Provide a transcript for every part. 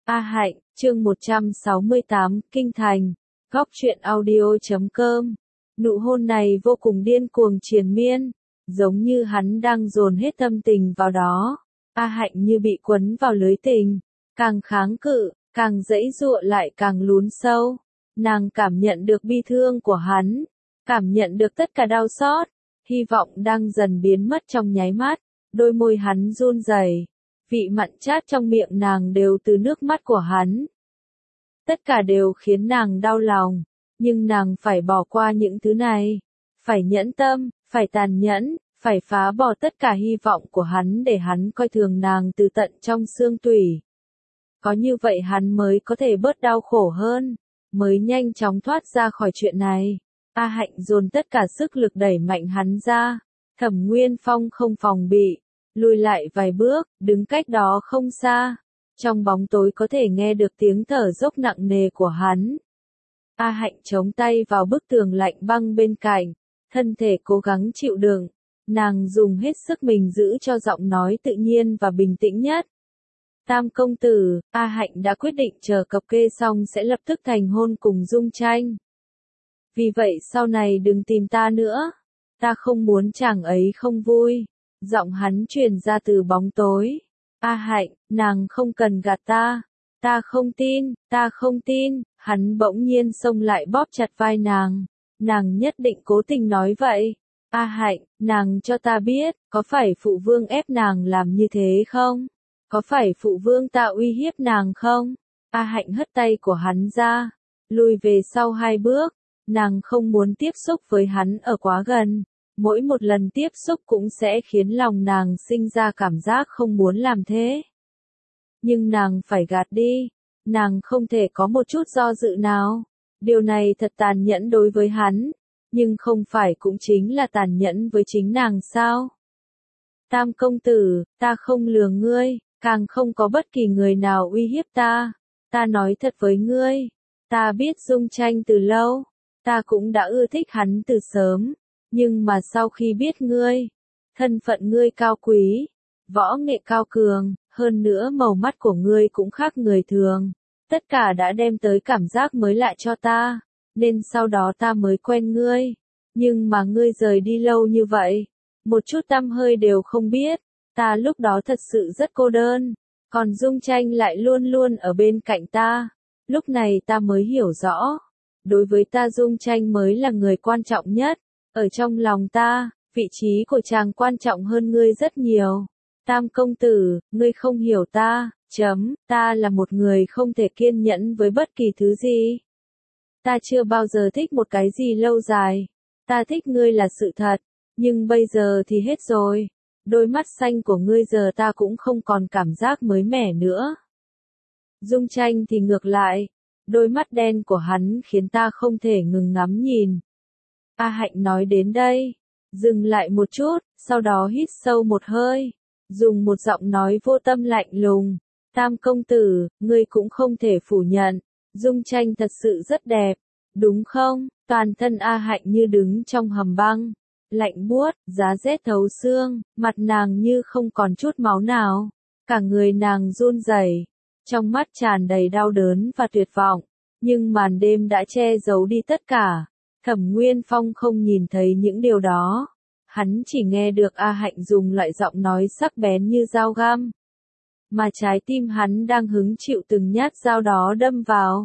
A Hạnh, chương 168, Kinh Thành, góc truyện audio.com. Nụ hôn này vô cùng điên cuồng triền miên, giống như hắn đang dồn hết tâm tình vào đó. A Hạnh như bị quấn vào lưới tình, càng kháng cự, càng giãy giụa lại càng lún sâu. Nàng cảm nhận được bi thương của hắn, cảm nhận được tất cả đau xót, hy vọng đang dần biến mất trong nháy mắt. Đôi môi hắn run rẩy, vị mặn chát trong miệng nàng đều từ nước mắt của hắn. Tất cả đều khiến nàng đau lòng, nhưng nàng phải bỏ qua những thứ này, phải nhẫn tâm, phải tàn nhẫn, phải phá bỏ tất cả hy vọng của hắn để hắn coi thường nàng từ tận trong xương tủy. Có như vậy hắn mới có thể bớt đau khổ hơn, mới nhanh chóng thoát ra khỏi chuyện này. A Hạnh dồn tất cả sức lực đẩy mạnh hắn ra. Thẩm Nguyên Phong không phòng bị, lùi lại vài bước, đứng cách đó không xa. Trong bóng tối có thể nghe được tiếng thở dốc nặng nề của hắn. A Hạnh chống tay vào bức tường lạnh băng bên cạnh, thân thể cố gắng chịu đựng. Nàng dùng hết sức mình giữ cho giọng nói tự nhiên và bình tĩnh nhất. Tam công tử, A Hạnh đã quyết định chờ cập kê xong sẽ lập tức thành hôn cùng Dung Tranh. Vì vậy sau này đừng tìm ta nữa. Ta không muốn chàng ấy không vui. Giọng hắn truyền ra từ bóng tối. A Hạnh, nàng không cần gạt ta. Ta không tin. Hắn bỗng nhiên xông lại bóp chặt vai nàng. Nàng nhất định cố tình nói vậy. A Hạnh, nàng cho ta biết, có phải phụ vương ép nàng làm như thế không? Có phải phụ vương ta uy hiếp nàng không? A Hạnh hất tay của hắn ra, lùi về sau 2 bước. Nàng không muốn tiếp xúc với hắn ở quá gần. Mỗi một lần tiếp xúc cũng sẽ khiến lòng nàng sinh ra cảm giác không muốn làm thế. Nhưng nàng phải gạt đi. Nàng không thể có một chút do dự nào. Điều này thật tàn nhẫn đối với hắn. Nhưng không phải cũng chính là tàn nhẫn với chính nàng sao? Tam công tử, ta không lừa ngươi, càng không có bất kỳ người nào uy hiếp ta. Ta nói thật với ngươi. Ta biết Dung Tranh từ lâu. Ta cũng đã ưa thích hắn từ sớm. Nhưng mà sau khi biết ngươi, thân phận ngươi cao quý, võ nghệ cao cường, hơn nữa màu mắt của ngươi cũng khác người thường. Tất cả đã đem tới cảm giác mới lạ cho ta, nên sau đó ta mới quen ngươi. Nhưng mà ngươi rời đi lâu như vậy, một chút tăm hơi đều không biết, ta lúc đó thật sự rất cô đơn, còn Dung Tranh lại luôn luôn ở bên cạnh ta. Lúc này ta mới hiểu rõ, đối với ta Dung Tranh mới là người quan trọng nhất. Ở trong lòng ta, vị trí của chàng quan trọng hơn ngươi rất nhiều. Tam công tử, ngươi không hiểu ta, ta là một người không thể kiên nhẫn với bất kỳ thứ gì. Ta chưa bao giờ thích một cái gì lâu dài. Ta thích ngươi là sự thật, nhưng bây giờ thì hết rồi. Đôi mắt xanh của ngươi giờ ta cũng không còn cảm giác mới mẻ nữa. Dung Tranh thì ngược lại, đôi mắt đen của hắn khiến ta không thể ngừng ngắm nhìn. A Hạnh nói đến đây, dừng lại một chút, sau đó hít sâu một hơi, dùng một giọng nói vô tâm lạnh lùng. Tam công tử, ngươi cũng không thể phủ nhận, Dung Tranh thật sự rất đẹp, đúng không? Toàn thân A Hạnh như đứng trong hầm băng, lạnh buốt, giá rét thấu xương, mặt nàng như không còn chút máu nào, cả người nàng run rẩy, trong mắt tràn đầy đau đớn và tuyệt vọng, nhưng màn đêm đã che giấu đi tất cả. Thẩm Nguyên Phong không nhìn thấy những điều đó, hắn chỉ nghe được A Hạnh dùng loại giọng nói sắc bén như dao găm, mà trái tim hắn đang hứng chịu từng nhát dao đó đâm vào.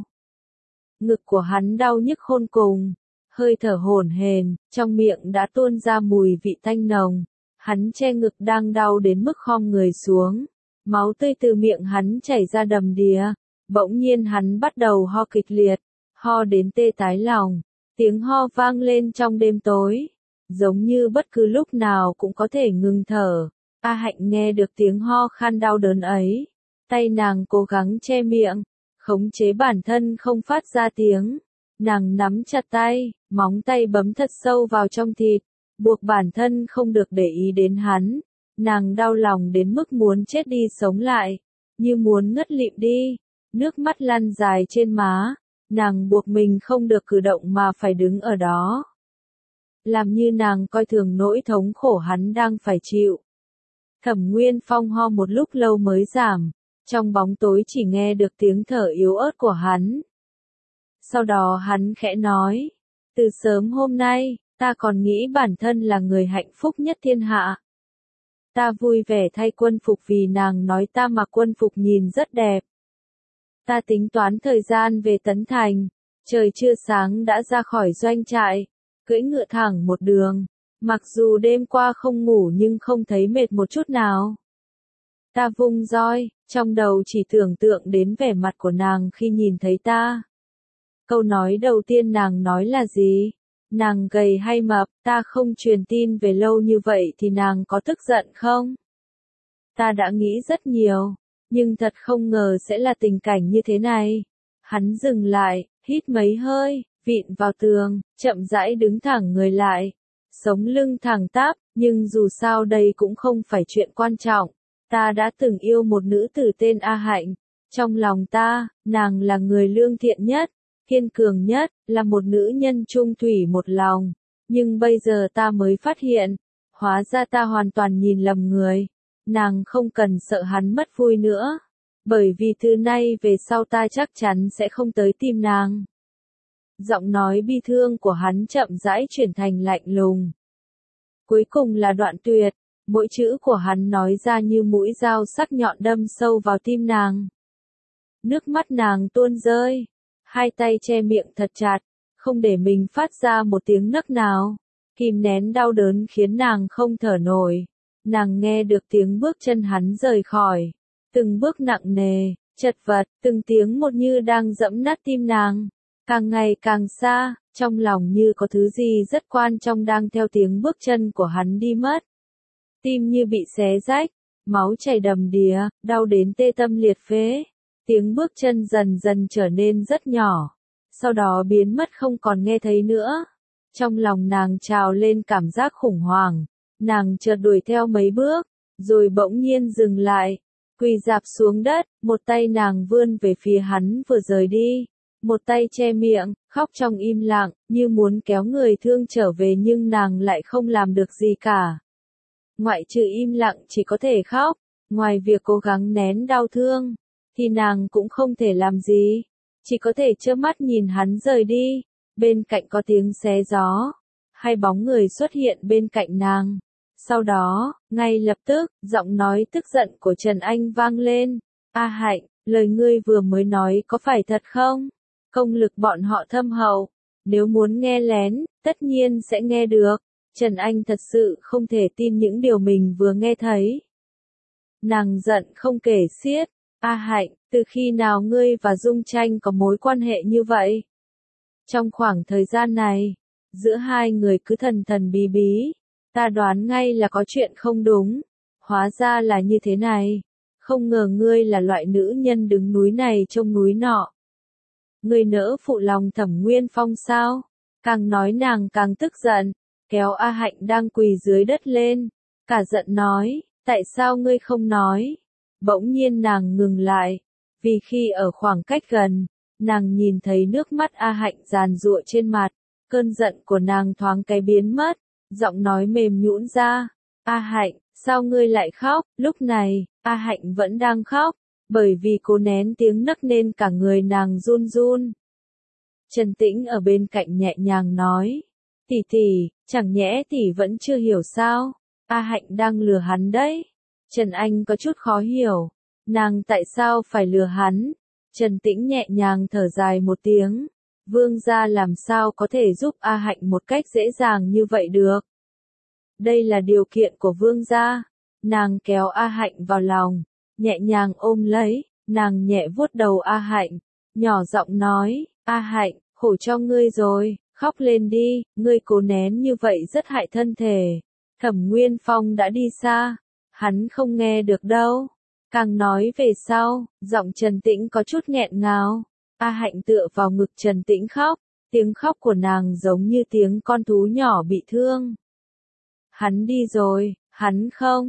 Ngực của hắn đau nhức khôn cùng, hơi thở hổn hển, trong miệng đã tuôn ra mùi vị tanh nồng. Hắn che ngực đang đau đến mức khom người xuống, máu tươi từ miệng hắn chảy ra đầm đìa. Bỗng nhiên hắn bắt đầu ho kịch liệt, ho đến tê tái lòng. Tiếng ho vang lên trong đêm tối, giống như bất cứ lúc nào cũng có thể ngừng thở. A Hạnh nghe được tiếng ho khan đau đớn ấy, tay nàng cố gắng che miệng, khống chế bản thân không phát ra tiếng. Nàng nắm chặt tay, móng tay bấm thật sâu vào trong thịt, buộc bản thân không được để ý đến hắn. Nàng đau lòng đến mức muốn chết đi sống lại, như muốn ngất lịm đi, nước mắt lăn dài trên má. Nàng buộc mình không được cử động mà phải đứng ở đó. Làm như nàng coi thường nỗi thống khổ hắn đang phải chịu. Thẩm Nguyên Phong ho một lúc lâu mới giảm, Trong bóng tối chỉ nghe được tiếng thở yếu ớt của hắn. Sau đó hắn khẽ nói, từ sớm hôm nay, ta còn nghĩ bản thân là người hạnh phúc nhất thiên hạ. Ta vui vẻ thay quân phục vì nàng nói ta mặc quân phục nhìn rất đẹp. Ta tính toán thời gian về Tấn Thành, trời chưa sáng đã ra khỏi doanh trại, cưỡi ngựa thẳng một đường, mặc dù đêm qua không ngủ nhưng không thấy mệt một chút nào. Ta vung roi, trong đầu chỉ tưởng tượng đến vẻ mặt của nàng khi nhìn thấy ta. Câu nói đầu tiên nàng nói là gì? Nàng gầy hay mập, ta không truyền tin về lâu như vậy thì nàng có tức giận không? Ta đã nghĩ rất nhiều, nhưng thật không ngờ sẽ là tình cảnh như thế này. Hắn dừng lại, hít mấy hơi, vịn vào tường, chậm rãi đứng thẳng người lại. Sống lưng thẳng tắp, nhưng dù sao đây cũng không phải chuyện quan trọng. Ta đã từng yêu một nữ tử tên A Hạnh. Trong lòng ta, nàng là người lương thiện nhất, kiên cường nhất, là một nữ nhân trung thủy một lòng. Nhưng bây giờ ta mới phát hiện, hóa ra ta hoàn toàn nhìn lầm người. Nàng không cần sợ hắn mất vui nữa. Bởi vì từ nay về sau ta chắc chắn sẽ không tới tìm nàng. Giọng nói bi thương của hắn chậm rãi chuyển thành lạnh lùng. Cuối cùng là đoạn tuyệt, mỗi chữ của hắn nói ra như mũi dao sắc nhọn đâm sâu vào tim nàng. Nước mắt nàng tuôn rơi, hai tay che miệng thật chặt, không để mình phát ra một tiếng nấc nào. Kìm nén đau đớn khiến nàng không thở nổi. Nàng nghe được tiếng bước chân hắn rời khỏi. Từng bước nặng nề, chật vật, từng tiếng một như đang dẫm nát tim nàng. Càng ngày càng xa, trong lòng như có thứ gì rất quan trọng đang theo tiếng bước chân của hắn đi mất. Tim như bị xé rách, máu chảy đầm đìa, đau đến tê tâm liệt phế. Tiếng bước chân dần dần trở nên rất nhỏ, sau đó biến mất không còn nghe thấy nữa. Trong lòng nàng trào lên cảm giác khủng hoảng, nàng chợt đuổi theo mấy bước, rồi bỗng nhiên dừng lại, quỳ rạp xuống đất, một tay nàng vươn về phía hắn vừa rời đi, một tay che miệng, khóc trong im lặng, như muốn kéo người thương trở về nhưng nàng lại không làm được gì cả. Ngoại trừ im lặng chỉ có thể khóc, ngoài việc cố gắng nén đau thương, thì nàng cũng không thể làm gì, chỉ có thể trơ mắt nhìn hắn rời đi. Bên cạnh có tiếng xé gió, hai bóng người xuất hiện bên cạnh nàng. Sau đó, ngay lập tức, giọng nói tức giận của Trần Anh vang lên. A Hạnh, lời ngươi vừa mới nói có phải thật không? Công lực bọn họ thâm hậu, nếu muốn nghe lén, tất nhiên sẽ nghe được. Trần Anh thật sự không thể tin những điều mình vừa nghe thấy. Nàng giận không kể xiết. A Hạnh, từ khi nào ngươi và Dung Tranh có mối quan hệ như vậy? Trong khoảng thời gian này, giữa hai người cứ thần thần bí bí, ta đoán ngay là có chuyện không đúng. Hóa ra là như thế này. Không ngờ ngươi là loại nữ nhân đứng núi này trông núi nọ. Ngươi nỡ phụ lòng Thẩm Nguyên Phong sao? Càng nói nàng càng tức giận, kéo A Hạnh đang quỳ dưới đất lên, cả giận nói, tại sao ngươi không nói? Bỗng nhiên nàng ngừng lại, vì khi ở khoảng cách gần, nàng nhìn thấy nước mắt A Hạnh giàn giụa trên mặt, cơn giận của nàng thoáng cái biến mất, giọng nói mềm nhũn ra, A Hạnh, sao ngươi lại khóc? Lúc này, A Hạnh vẫn đang khóc, bởi vì cố nén tiếng nấc nên cả người nàng run run. Trần Tĩnh ở bên cạnh nhẹ nhàng nói, tỷ tỷ, chẳng nhẽ tỷ vẫn chưa hiểu sao? A Hạnh đang lừa hắn đấy. Trần Anh có chút khó hiểu, nàng tại sao phải lừa hắn? Trần Tĩnh nhẹ nhàng thở dài một tiếng, Vương gia làm sao có thể giúp A Hạnh một cách dễ dàng như vậy được? Đây là điều kiện của Vương gia. Nàng kéo A Hạnh vào lòng, nhẹ nhàng ôm lấy, nàng nhẹ vuốt đầu A Hạnh, nhỏ giọng nói, A Hạnh, khổ cho ngươi rồi, khóc lên đi, ngươi cố nén như vậy rất hại thân thể. Thẩm Nguyên Phong đã đi xa, hắn không nghe được đâu. Càng nói về sau, giọng Trần Tĩnh có chút nghẹn ngào. A Hạnh tựa vào ngực Trần Tĩnh khóc, tiếng khóc của nàng giống như tiếng con thú nhỏ bị thương. Hắn đi rồi, hắn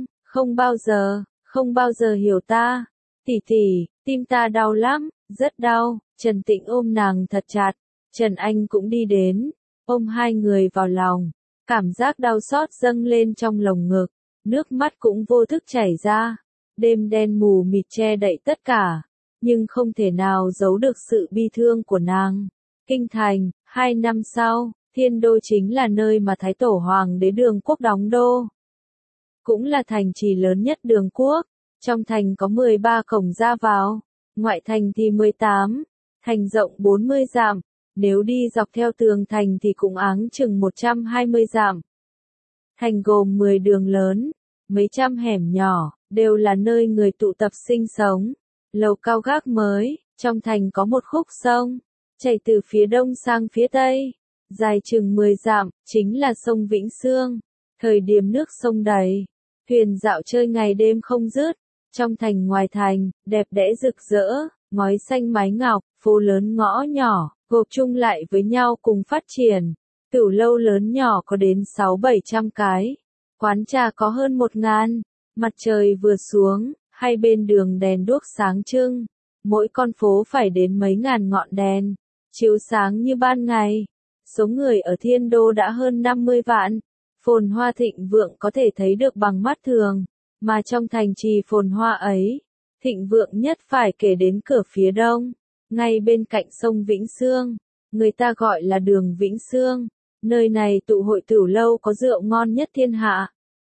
không bao giờ hiểu ta. Tỷ tỷ, tim ta đau lắm, rất đau. Trần Tĩnh ôm nàng thật chặt, Trần Anh cũng đi đến, ôm hai người vào lòng. Cảm giác đau xót dâng lên trong lồng ngực, nước mắt cũng vô thức chảy ra. đêm đen mù mịt che đậy tất cả, nhưng không thể nào giấu được sự bi thương của nàng. Kinh thành, 2 năm sau, Thiên Đô chính là nơi mà Thái Tổ Hoàng đế Đường Quốc đóng đô. Cũng là thành trì lớn nhất Đường Quốc. Trong thành có 13 cổng ra vào, ngoại thành thì 18, thành rộng 40 dặm, nếu đi dọc theo tường thành thì cũng áng chừng 120 dặm. Thành gồm 10 đường lớn, mấy trăm hẻm nhỏ, đều là nơi người tụ tập sinh sống. Lầu cao gác mới, trong thành có một khúc sông, chảy từ phía đông sang phía tây, dài chừng 10 dặm, chính là sông Vĩnh Sương. Thời điểm nước sông đầy, thuyền dạo chơi ngày đêm không dứt. Trong thành ngoài thành, đẹp đẽ rực rỡ, ngói xanh mái ngọc, phố lớn ngõ nhỏ, gộp chung lại với nhau cùng phát triển. Tửu lâu lớn nhỏ có đến 600-700 cái, quán trà có hơn 1000, mặt trời vừa xuống, hai bên đường đèn đuốc sáng trưng, mỗi con phố phải đến mấy ngàn ngọn đèn, chiếu sáng như ban ngày. Số người ở Thiên Đô đã hơn 50 vạn, phồn hoa thịnh vượng có thể thấy được bằng mắt thường. Mà trong thành trì phồn hoa ấy, thịnh vượng nhất phải kể đến cửa phía đông, ngay bên cạnh sông Vĩnh Sương, người ta gọi là đường Vĩnh Sương, nơi này tụ hội tửu lâu có rượu ngon nhất thiên hạ.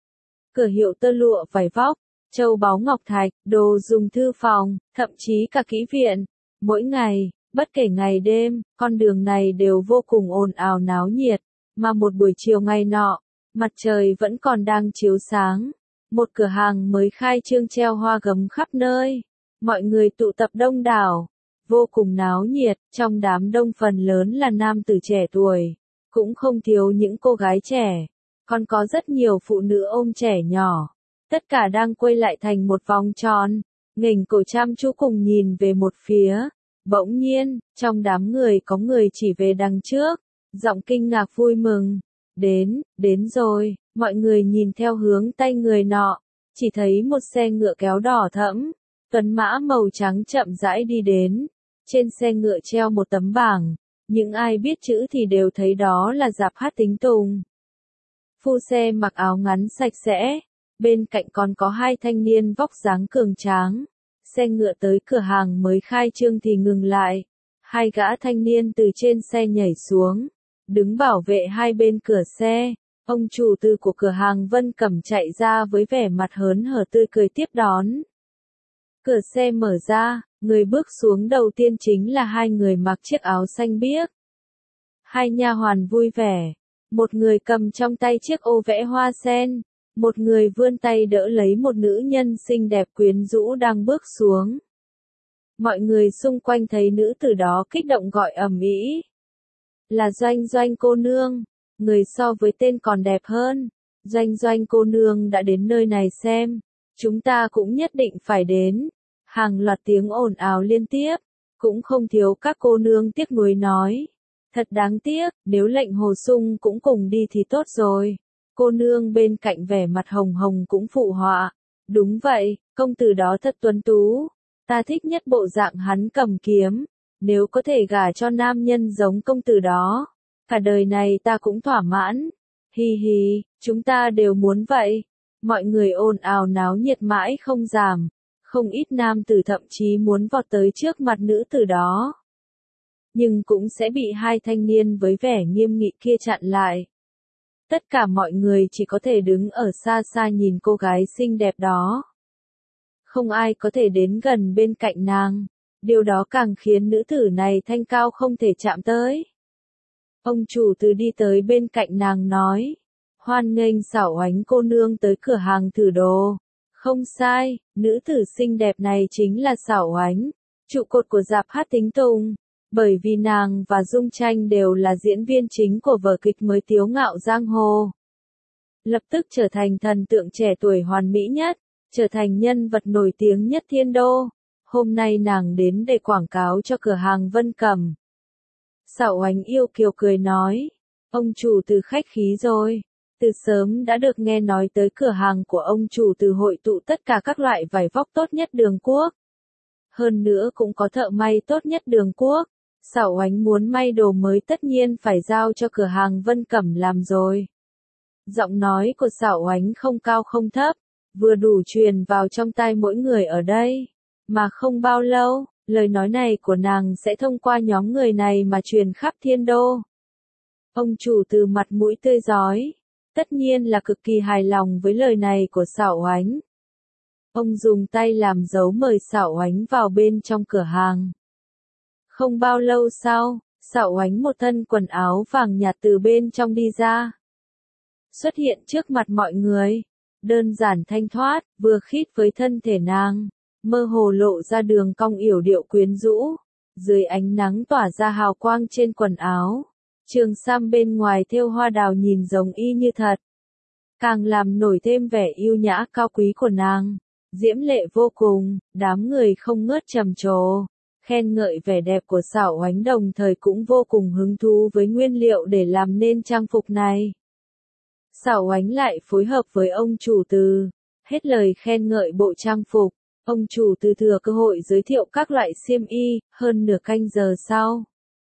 Cửa hiệu tơ lụa vải vóc, châu báu ngọc thạch, đồ dùng thư phòng, thậm chí cả kỹ viện. Mỗi ngày, bất kể ngày đêm, con đường này đều vô cùng ồn ào náo nhiệt, mà một buổi chiều ngày nọ, mặt trời vẫn còn đang chiếu sáng. Một cửa hàng mới khai trương treo hoa gấm khắp nơi, mọi người tụ tập đông đảo, vô cùng náo nhiệt, trong đám đông phần lớn là nam tử trẻ tuổi, cũng không thiếu những cô gái trẻ, còn có rất nhiều phụ nữ ôm trẻ nhỏ, tất cả đang quay lại thành một vòng tròn, nghềnh cổ chăm chú cùng nhìn về một phía. Bỗng nhiên, trong đám người có người chỉ về đằng trước, giọng kinh ngạc vui mừng, đến rồi. Mọi người nhìn theo hướng tay người nọ, chỉ thấy một xe ngựa kéo đỏ thẫm, tuấn mã màu trắng chậm rãi đi đến. Trên xe ngựa treo một tấm bảng, những ai biết chữ thì đều thấy đó là Dạp Hát Tính Tùng. Phu xe mặc áo ngắn sạch sẽ, bên cạnh còn có 2 thanh niên vóc dáng cường tráng. Xe ngựa tới cửa hàng mới khai trương thì ngừng lại, 2 gã thanh niên từ trên xe nhảy xuống, đứng bảo vệ hai bên cửa xe. Ông chủ tư của cửa hàng Vân Cẩm chạy ra với vẻ mặt hớn hở tươi cười tiếp đón. Cửa xe mở ra, người bước xuống đầu tiên chính là 2 người mặc chiếc áo xanh biếc. 2 nha hoàn vui vẻ, một người cầm trong tay chiếc ô vẽ hoa sen, một người vươn tay đỡ lấy một nữ nhân xinh đẹp quyến rũ đang bước xuống. Mọi người xung quanh thấy nữ tử đó kích động gọi ầm ĩ. Là Doanh Doanh cô nương. Người so với tên còn đẹp hơn. Doanh Doanh cô nương đã đến nơi này xem. Chúng ta cũng nhất định phải đến. Hàng loạt tiếng ồn ào liên tiếp. Cũng không thiếu các cô nương tiếc nuối nói. Thật đáng tiếc, nếu lệnh Hồ Sung cũng cùng đi thì tốt rồi. Cô nương bên cạnh vẻ mặt hồng hồng cũng phụ họa. Đúng vậy, công tử đó thật tuấn tú. Ta thích nhất bộ dạng hắn cầm kiếm. Nếu có thể gả cho nam nhân giống công tử đó, cả đời này ta cũng thỏa mãn. Hi hi, chúng ta đều muốn vậy. Mọi người ồn ào náo nhiệt mãi không giảm. Không ít nam tử thậm chí muốn vọt tới trước mặt nữ tử đó. Nhưng cũng sẽ bị 2 thanh niên với vẻ nghiêm nghị kia chặn lại. Tất cả mọi người chỉ có thể đứng ở xa xa nhìn cô gái xinh đẹp đó. Không ai có thể đến gần bên cạnh nàng. Điều đó càng khiến nữ tử này thanh cao không thể chạm tới. Ông chủ từ đi tới bên cạnh nàng nói. Hoan nghênh Xảo Oánh cô nương tới cửa hàng thử đồ. Không sai, nữ tử xinh đẹp này chính là Xảo Oánh, trụ cột của Dạp Hát Tính Tùng. Bởi vì nàng và Dung Tranh đều là diễn viên chính của vở kịch mới Tiếu Ngạo Giang Hồ. Lập tức trở thành thần tượng trẻ tuổi hoàn mỹ nhất, trở thành nhân vật nổi tiếng nhất Thiên Đô. Hôm nay nàng đến để quảng cáo cho cửa hàng Vân Cẩm. Xảo Oánh yêu kiều cười nói, ông chủ từ khách khí rồi. Từ sớm đã được nghe nói tới cửa hàng của ông chủ từ hội tụ tất cả các loại vải vóc tốt nhất Đường Quốc. Hơn nữa cũng có thợ may tốt nhất Đường Quốc. Xảo Oánh muốn may đồ mới tất nhiên phải giao cho cửa hàng Vân Cẩm làm rồi. Giọng nói của Xảo Oánh không cao không thấp, vừa đủ truyền vào trong tai mỗi người ở đây. Mà không bao lâu, lời nói này của nàng sẽ thông qua nhóm người này mà truyền khắp thiên đô. Ông chủ từ mặt mũi tươi rói, tất nhiên là cực kỳ hài lòng với lời này của Sảo Oánh. Ông dùng tay làm dấu mời Sảo Oánh vào bên trong cửa hàng. Không bao lâu sau, Sảo Oánh một thân quần áo vàng nhạt từ bên trong đi ra. Xuất hiện trước mặt mọi người, đơn giản thanh thoát, vừa khít với thân thể nàng, mơ hồ lộ ra đường cong yểu điệu quyến rũ, dưới ánh nắng tỏa ra hào quang trên quần áo. Trường sam bên ngoài thêu hoa đào nhìn giống y như thật, càng làm nổi thêm vẻ yêu nhã cao quý của nàng, diễm lệ vô cùng. Đám người không ngớt trầm trồ, khen ngợi vẻ đẹp của Sảo Oánh, đồng thời cũng vô cùng hứng thú với nguyên liệu để làm nên trang phục này. Sảo Oánh lại phối hợp với ông chủ Từ, hết lời khen ngợi bộ trang phục. Ông chủ Từ thừa cơ hội giới thiệu các loại xiêm y. Hơn nửa canh giờ sau,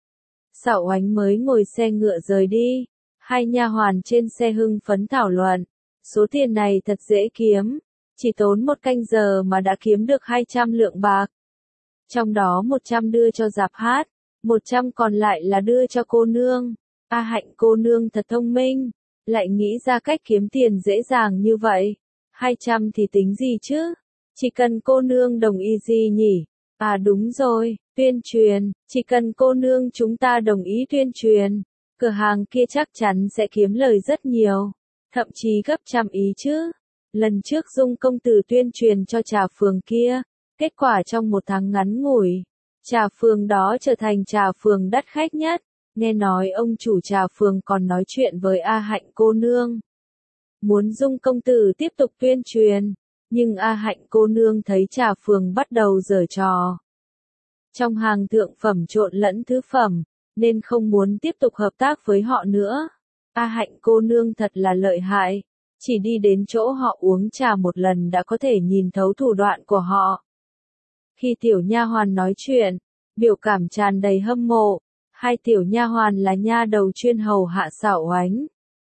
Sảo Oánh mới ngồi xe ngựa rời đi. Hai nha hoàn trên xe hưng phấn thảo luận, số tiền này thật dễ kiếm, chỉ tốn 1 canh giờ mà đã kiếm được 200 lượng bạc. Trong đó 100 đưa cho Giạp Hát, 100 còn lại là đưa cho cô nương. A Hạnh cô nương thật thông minh, lại nghĩ ra cách kiếm tiền dễ dàng như vậy. 200 thì tính gì chứ? Chỉ cần cô nương đồng ý gì nhỉ? À đúng rồi, tuyên truyền, chỉ cần cô nương chúng ta đồng ý tuyên truyền, cửa hàng kia chắc chắn sẽ kiếm lời rất nhiều, thậm chí gấp trăm ý chứ. Lần trước Dung công tử tuyên truyền cho trà phường kia, kết quả trong 1 tháng ngắn ngủi, trà phường đó trở thành trà phường đắt khách nhất. Nghe nói ông chủ trà phường còn nói chuyện với A Hạnh cô nương, muốn Dung công tử tiếp tục tuyên truyền, nhưng A Hạnh cô nương thấy trà phường bắt đầu giở trò. Trong hàng thượng phẩm trộn lẫn thứ phẩm, nên không muốn tiếp tục hợp tác với họ nữa. A Hạnh cô nương thật là lợi hại, chỉ đi đến chỗ họ uống trà một lần đã có thể nhìn thấu thủ đoạn của họ. Khi tiểu nha hoàn nói chuyện, biểu cảm tràn đầy hâm mộ. Hai tiểu nha hoàn là nha đầu chuyên hầu hạ Sảo Oánh.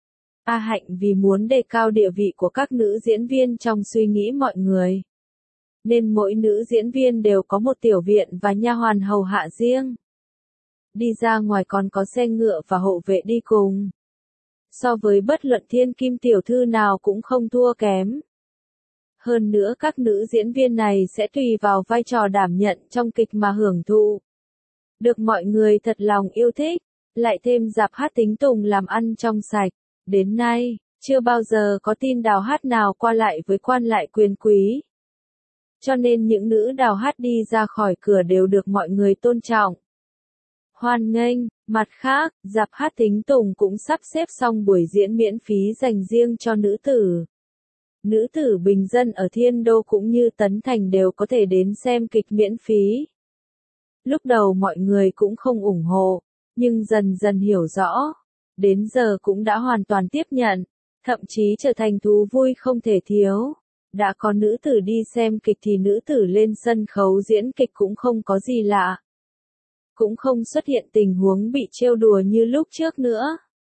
A Hạnh vì muốn đề cao địa vị của các nữ diễn viên trong suy nghĩ mọi người, nên mỗi nữ diễn viên đều có một tiểu viện và nha hoàn hầu hạ riêng. Đi ra ngoài còn có xe ngựa và hộ vệ đi cùng. So với bất luận thiên kim tiểu thư nào cũng không thua kém. Hơn nữa các nữ diễn viên này sẽ tùy vào vai trò đảm nhận trong kịch mà hưởng thụ. Được mọi người thật lòng yêu thích, lại thêm Giạp Hát tính tùng làm ăn trong sạch. Đến nay, chưa bao giờ có tin đào hát nào qua lại với quan lại quyền quý. Cho nên những nữ đào hát đi ra khỏi cửa đều được mọi người tôn trọng, hoan nghênh. Mặt khác, Giạp Hát tính tùng cũng sắp xếp xong buổi diễn miễn phí dành riêng cho nữ tử. Nữ tử bình dân ở Thiên Đô cũng như Tấn Thành đều có thể đến xem kịch miễn phí. Lúc đầu mọi người cũng không ủng hộ, nhưng dần dần hiểu rõ, đến giờ cũng đã hoàn toàn tiếp nhận, thậm chí trở thành thú vui không thể thiếu. Đã có nữ tử đi xem kịch thì nữ tử lên sân khấu diễn kịch cũng không có gì lạ. Cũng không xuất hiện tình huống bị trêu đùa như lúc trước nữa.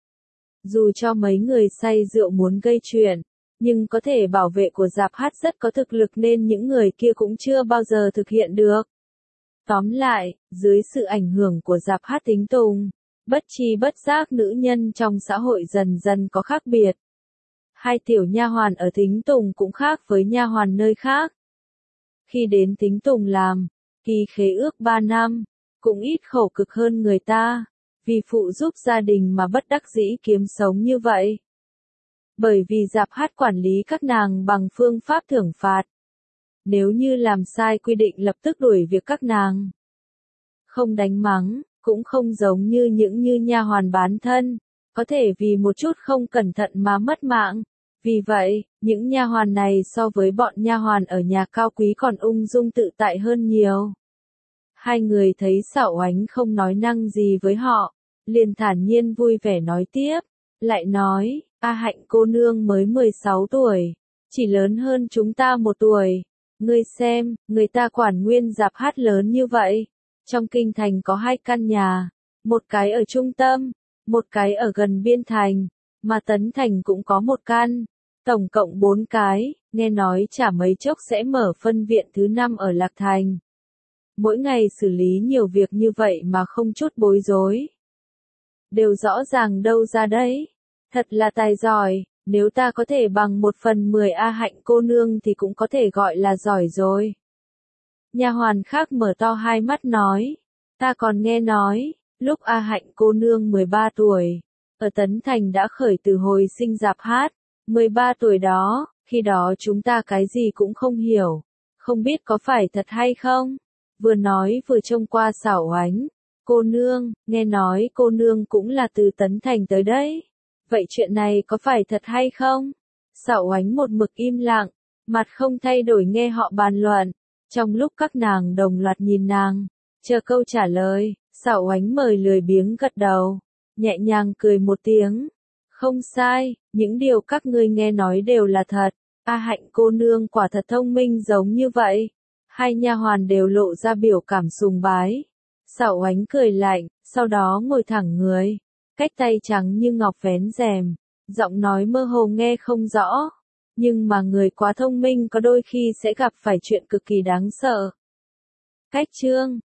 Dù cho mấy người say rượu muốn gây chuyện, nhưng có thể bảo vệ của Giạp Hát rất có thực lực nên những người kia cũng chưa bao giờ thực hiện được. Tóm lại, dưới sự ảnh hưởng của Giạp Hát tính tùng, bất tri bất giác nữ nhân trong xã hội dần dần có khác biệt. Hai tiểu nha hoàn ở Thính Tùng cũng khác với nha hoàn nơi khác. Khi đến Thính Tùng làm, ký khế ước 3 năm, cũng ít khổ cực hơn người ta, vì phụ giúp gia đình mà bất đắc dĩ kiếm sống như vậy. Bởi vì Giạp Hát quản lý các nàng bằng phương pháp thưởng phạt. Nếu như làm sai quy định lập tức đuổi việc các nàng. Không đánh mắng, cũng không giống như những nha hoàn bán thân, có thể vì một chút không cẩn thận mà mất mạng. Vì vậy, những nha hoàn này so với bọn nha hoàn ở nhà cao quý còn ung dung tự tại hơn nhiều. Hai người thấy Sảo Oánh không nói năng gì với họ, liền thản nhiên vui vẻ nói tiếp, lại nói, A Hạnh cô nương mới 16 tuổi, chỉ lớn hơn chúng ta 1 tuổi. Ngươi xem, người ta quản nguyên Giạp Hát lớn như vậy. Trong kinh thành có 2 căn nhà, một cái ở trung tâm, một cái ở gần biên thành, mà Tấn Thành cũng có 1 căn, tổng cộng 4 cái, nghe nói chả mấy chốc sẽ mở phân viện thứ 5 ở Lạc Thành. Mỗi ngày xử lý nhiều việc như vậy mà không chút bối rối. Đều rõ ràng đâu ra đấy. Thật là tài giỏi, nếu ta có thể bằng 1/10 A Hạnh cô nương thì cũng có thể gọi là giỏi rồi. Nha hoàn khác mở to hai mắt nói, ta còn nghe nói, lúc A Hạnh cô nương 13 tuổi, ở Tấn Thành đã khởi từ hồi sinh rạp hát, 13 tuổi đó, khi đó chúng ta cái gì cũng không hiểu, không biết có phải thật hay không. Vừa nói vừa trông qua Sảo Oánh, cô nương, nghe nói cô nương cũng là từ Tấn Thành tới đấy. Vậy chuyện này có phải thật hay không? Sảo Oánh một mực im lặng, mặt không thay đổi nghe họ bàn luận. Trong lúc các nàng đồng loạt nhìn nàng, chờ câu trả lời, Sảo Oánh mời lười biếng gật đầu, nhẹ nhàng cười một tiếng. Không sai, những điều các ngươi nghe nói đều là thật. A Hạnh cô nương quả thật thông minh giống như vậy. Hai nha hoàn đều lộ ra biểu cảm sùng bái. Sảo Oánh cười lạnh, sau đó ngồi thẳng người, cách tay trắng như ngọc vén rèm, giọng nói mơ hồ nghe không rõ. Nhưng mà người quá thông minh có đôi khi sẽ gặp phải chuyện cực kỳ đáng sợ. Cách chương